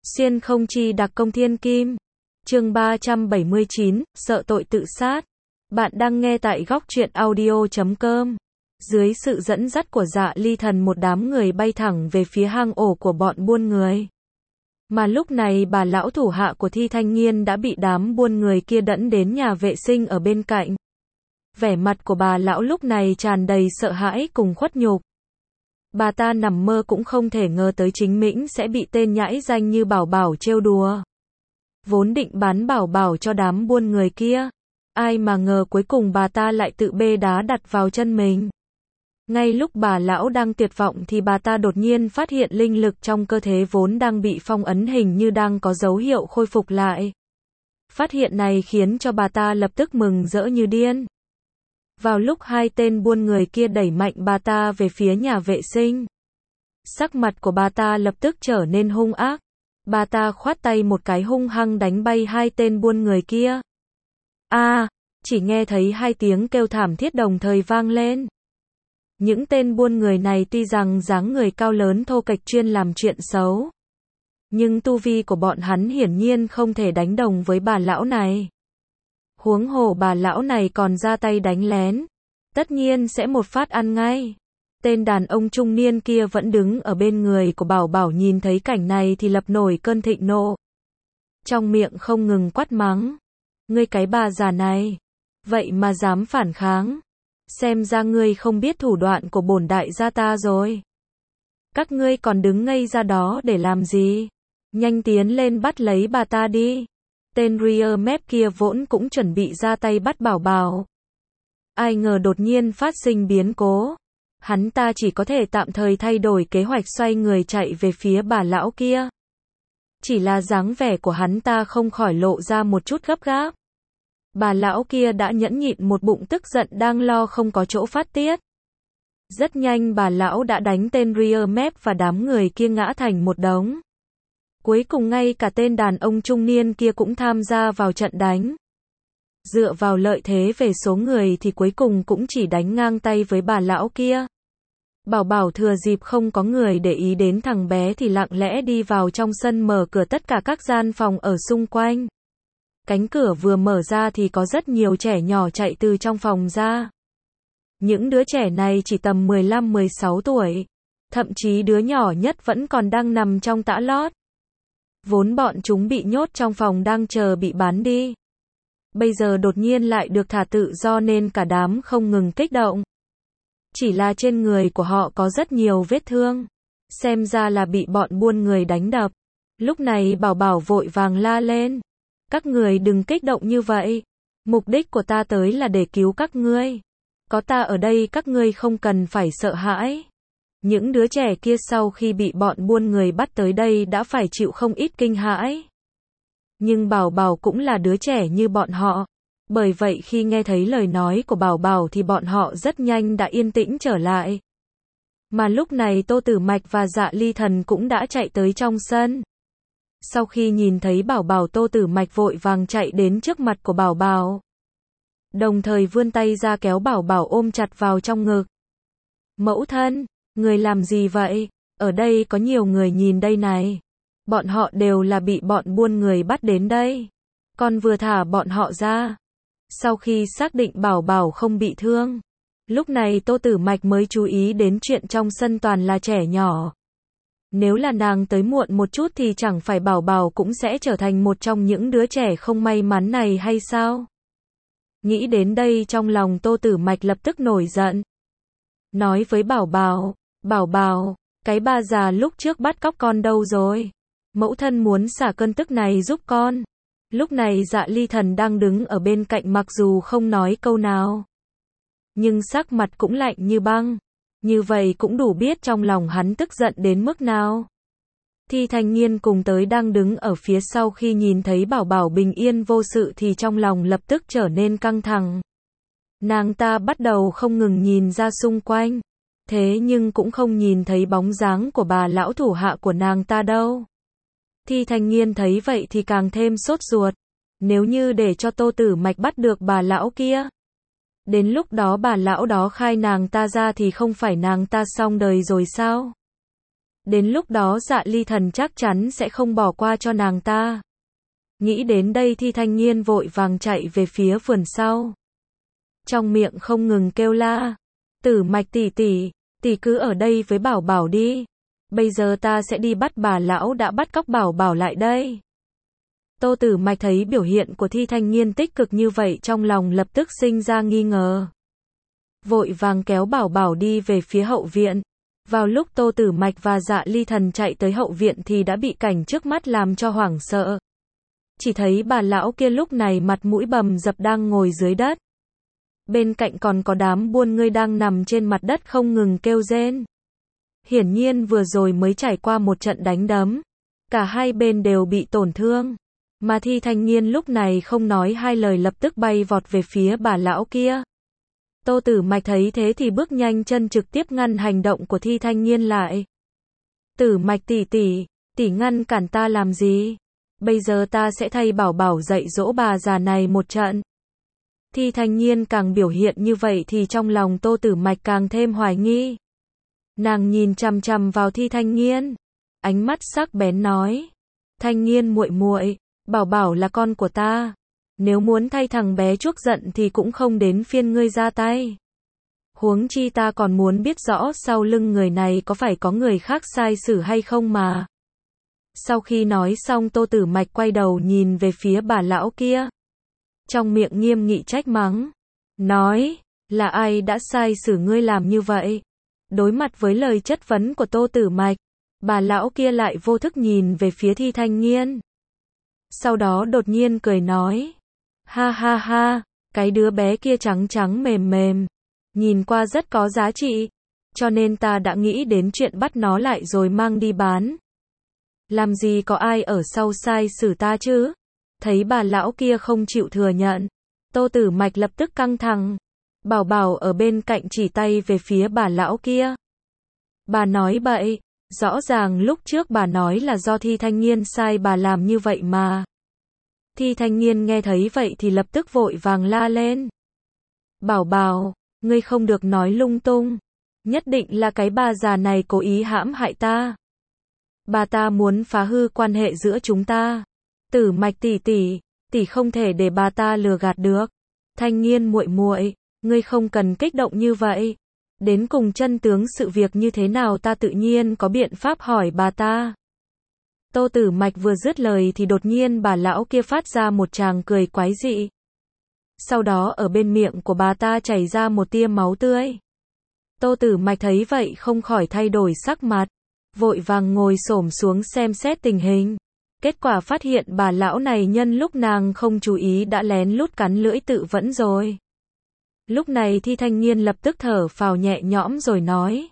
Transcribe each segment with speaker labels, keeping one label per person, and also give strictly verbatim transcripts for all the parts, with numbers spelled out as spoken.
Speaker 1: Xuyên không chi đặc công thiên kim. Chương ba trăm bảy mươi chín, sợ tội tự sát. Bạn đang nghe tại góc truyện audio chấm com. Dưới sự dẫn dắt của Dạ Ly Thần, một đám người bay thẳng về phía hang ổ của bọn buôn người. Mà lúc này bà lão thủ hạ của Thi Thanh Nghiên đã bị đám buôn người kia dẫn đến nhà vệ sinh ở bên cạnh. Vẻ mặt của bà lão lúc này tràn đầy sợ hãi cùng khuất nhục. Bà ta nằm mơ cũng không thể ngờ tới chính mình sẽ bị tên nhãi danh như Bảo Bảo trêu đùa. Vốn định bán Bảo Bảo cho đám buôn người kia, ai mà ngờ cuối cùng bà ta lại tự bê đá đặt vào chân mình. Ngay lúc bà lão đang tuyệt vọng thì bà ta đột nhiên phát hiện linh lực trong cơ thể vốn đang bị phong ấn hình như đang có dấu hiệu khôi phục lại. Phát hiện này khiến cho bà ta lập tức mừng rỡ như điên. Vào lúc hai tên buôn người kia đẩy mạnh bà ta về phía nhà vệ sinh, sắc mặt của bà ta lập tức trở nên hung ác. Bà ta khoát tay một cái hung hăng đánh bay hai tên buôn người kia. A, à, chỉ nghe thấy hai tiếng kêu thảm thiết đồng thời vang lên. Những tên buôn người này tuy rằng dáng người cao lớn thô kệch chuyên làm chuyện xấu, nhưng tu vi của bọn hắn hiển nhiên không thể đánh đồng với bà lão này. Huống hồ bà lão này còn ra tay đánh lén, tất nhiên sẽ một phát ăn ngay. Tên đàn ông trung niên kia vẫn đứng ở bên người của Bảo Bảo, nhìn thấy cảnh này thì lập nổi cơn thịnh nộ. Trong miệng không ngừng quát mắng. Ngươi cái bà già này, vậy mà dám phản kháng. Xem ra ngươi không biết thủ đoạn của bổn đại gia ta rồi. Các ngươi còn đứng ngây ra đó để làm gì? Nhanh tiến lên bắt lấy bà ta đi. Tên rear map kia vốn cũng chuẩn bị ra tay bắt Bảo Bảo. Ai ngờ đột nhiên phát sinh biến cố. Hắn ta chỉ có thể tạm thời thay đổi kế hoạch, xoay người chạy về phía bà lão kia. Chỉ là dáng vẻ của hắn ta không khỏi lộ ra một chút gấp gáp. Bà lão kia đã nhẫn nhịn một bụng tức giận đang lo không có chỗ phát tiết. Rất nhanh bà lão đã đánh tên rear map và đám người kia ngã thành một đống. Cuối cùng ngay cả tên đàn ông trung niên kia cũng tham gia vào trận đánh. Dựa vào lợi thế về số người thì cuối cùng cũng chỉ đánh ngang tay với bà lão kia. Bảo Bảo thừa dịp không có người để ý đến thằng bé thì lặng lẽ đi vào trong sân, mở cửa tất cả các gian phòng ở xung quanh. Cánh cửa vừa mở ra thì có rất nhiều trẻ nhỏ chạy từ trong phòng ra. Những đứa trẻ này chỉ tầm mười lăm mười sáu tuổi. Thậm chí đứa nhỏ nhất vẫn còn đang nằm trong tã lót. Vốn bọn chúng bị nhốt trong phòng đang chờ bị bán đi. Bây giờ đột nhiên lại được thả tự do nên cả đám không ngừng kích động. Chỉ là trên người của họ có rất nhiều vết thương. Xem ra là bị bọn buôn người đánh đập. Lúc này Bảo Bảo vội vàng la lên. Các người đừng kích động như vậy. Mục đích của ta tới là để cứu các ngươi. Có ta ở đây các ngươi không cần phải sợ hãi. Những đứa trẻ kia sau khi bị bọn buôn người bắt tới đây đã phải chịu không ít kinh hãi. Nhưng Bảo Bảo cũng là đứa trẻ như bọn họ. Bởi vậy khi nghe thấy lời nói của Bảo Bảo thì bọn họ rất nhanh đã yên tĩnh trở lại. Mà lúc này Tô Tử Mạch và Dạ Ly Thần cũng đã chạy tới trong sân. Sau khi nhìn thấy Bảo Bảo, Tô Tử Mạch vội vàng chạy đến trước mặt của Bảo Bảo. Đồng thời vươn tay ra kéo Bảo Bảo ôm chặt vào trong ngực. Mẫu thân, người làm gì vậy? Ở đây có nhiều người nhìn đây này. Bọn họ đều là bị bọn buôn người bắt đến đây. Con vừa thả bọn họ ra. Sau khi xác định Bảo Bảo không bị thương, lúc này Tô Tử Mạch mới chú ý đến chuyện trong sân toàn là trẻ nhỏ. Nếu là nàng tới muộn một chút thì chẳng phải Bảo Bảo cũng sẽ trở thành một trong những đứa trẻ không may mắn này hay sao? Nghĩ đến đây trong lòng Tô Tử Mạch lập tức nổi giận. Nói với Bảo Bảo, Bảo Bảo, cái bà già lúc trước bắt cóc con đâu rồi? Mẫu thân muốn xả cơn tức này giúp con. Lúc này Dạ Ly Thần đang đứng ở bên cạnh, mặc dù không nói câu nào, nhưng sắc mặt cũng lạnh như băng. Như vậy cũng đủ biết trong lòng hắn tức giận đến mức nào. Thi Thanh Nghiên cùng tới đang đứng ở phía sau, khi nhìn thấy Bảo Bảo bình yên vô sự thì trong lòng lập tức trở nên căng thẳng. Nàng ta bắt đầu không ngừng nhìn ra xung quanh. Thế nhưng cũng không nhìn thấy bóng dáng của bà lão thủ hạ của nàng ta đâu. Thi Thanh Nghiên thấy vậy thì càng thêm sốt ruột. Nếu như để cho Tô Tử Mạch bắt được bà lão kia, đến lúc đó bà lão đó khai nàng ta ra thì không phải nàng ta xong đời rồi sao? Đến lúc đó Dạ Ly Thần chắc chắn sẽ không bỏ qua cho nàng ta. Nghĩ đến đây Thi Thanh Nghiên vội vàng chạy về phía vườn sau. Trong miệng không ngừng kêu la. Tử Mạch tỷ tỷ, tỷ cứ ở đây với Bảo Bảo đi. Bây giờ ta sẽ đi bắt bà lão đã bắt cóc Bảo Bảo lại đây. Tô Tử Mạch thấy biểu hiện của Thi Thanh Nghiên tích cực như vậy trong lòng lập tức sinh ra nghi ngờ. Vội vàng kéo Bảo Bảo đi về phía hậu viện. Vào lúc Tô Tử Mạch và Dạ Ly Thần chạy tới hậu viện thì đã bị cảnh trước mắt làm cho hoảng sợ. Chỉ thấy bà lão kia lúc này mặt mũi bầm dập đang ngồi dưới đất. Bên cạnh còn có đám buôn người đang nằm trên mặt đất không ngừng kêu rên. Hiển nhiên vừa rồi mới trải qua một trận đánh đấm. Cả hai bên đều bị tổn thương. Mà Thi Thanh Nghiên lúc này không nói hai lời lập tức bay vọt về phía bà lão kia. Tô Tử Mạch thấy thế thì bước nhanh chân trực tiếp ngăn hành động của Thi Thanh Nghiên lại. Tử Mạch tỷ tỷ, tỷ ngăn cản ta làm gì? Bây giờ ta sẽ thay Bảo Bảo dạy dỗ bà già này một trận. Thi Thanh Nghiên càng biểu hiện như vậy thì trong lòng Tô Tử Mạch càng thêm hoài nghi. Nàng nhìn chằm chằm vào Thi Thanh Nghiên, ánh mắt sắc bén nói: "Thanh Nghiên muội muội, Bảo Bảo là con của ta, nếu muốn thay thằng bé chuốc giận thì cũng không đến phiên ngươi ra tay. Huống chi ta còn muốn biết rõ sau lưng người này có phải có người khác sai xử hay không mà." Sau khi nói xong Tô Tử Mạch quay đầu nhìn về phía bà lão kia. Trong miệng nghiêm nghị trách mắng. Nói, là ai đã sai xử ngươi làm như vậy? Đối mặt với lời chất vấn của Tô Tử Mạch, bà lão kia lại vô thức nhìn về phía Thi Thanh Nghiên. Sau đó đột nhiên cười nói. Ha ha ha, cái đứa bé kia trắng trắng mềm mềm. Nhìn qua rất có giá trị. Cho nên ta đã nghĩ đến chuyện bắt nó lại rồi mang đi bán. Làm gì có ai ở sau sai xử ta chứ? Thấy bà lão kia không chịu thừa nhận. Tô Tử Mạch lập tức căng thẳng. Bảo Bảo ở bên cạnh chỉ tay về phía bà lão kia. Bà nói bậy, rõ ràng lúc trước bà nói là do Thi Thanh Nghiên sai bà làm như vậy mà. Thi Thanh Nghiên nghe thấy vậy thì lập tức vội vàng la lên. Bảo Bảo, ngươi không được nói lung tung. Nhất định là cái bà già này cố ý hãm hại ta. Bà ta muốn phá hư quan hệ giữa chúng ta. Tử Mạch tỷ tỷ, tỷ không thể để bà ta lừa gạt được. Thanh Nghiên muội muội, ngươi không cần kích động như vậy. Đến cùng chân tướng sự việc như thế nào ta tự nhiên có biện pháp hỏi bà ta. Tô Tử Mạch vừa dứt lời thì đột nhiên bà lão kia phát ra một tràng cười quái dị. Sau đó ở bên miệng của bà ta chảy ra một tia máu tươi. Tô Tử Mạch thấy vậy không khỏi thay đổi sắc mặt, vội vàng ngồi xổm xuống xem xét tình hình. Kết quả phát hiện bà lão này nhân lúc nàng không chú ý đã lén lút cắn lưỡi tự vẫn rồi. Lúc này Thi Thanh Nghiên lập tức thở phào nhẹ nhõm rồi nói.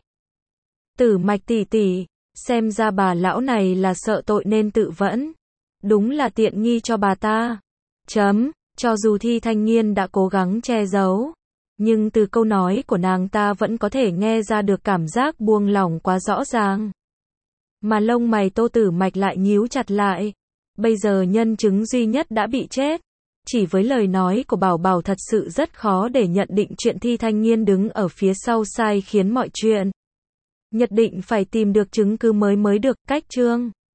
Speaker 1: Tử Mạch tỷ tỷ, xem ra bà lão này là sợ tội nên tự vẫn. Đúng là tiện nghi cho bà ta. Chấm, cho dù Thi Thanh Nghiên đã cố gắng che giấu. Nhưng từ câu nói của nàng ta vẫn có thể nghe ra được cảm giác buông lỏng quá rõ ràng. Mà lông mày Tô Tử Mạch lại nhíu chặt lại. Bây giờ nhân chứng duy nhất đã bị chết. Chỉ với lời nói của Bảo Bảo thật sự rất khó để nhận định chuyện Thi Thanh Nghiên đứng ở phía sau sai khiến mọi chuyện. Nhất định phải tìm được chứng cứ mới mới được. Cách chương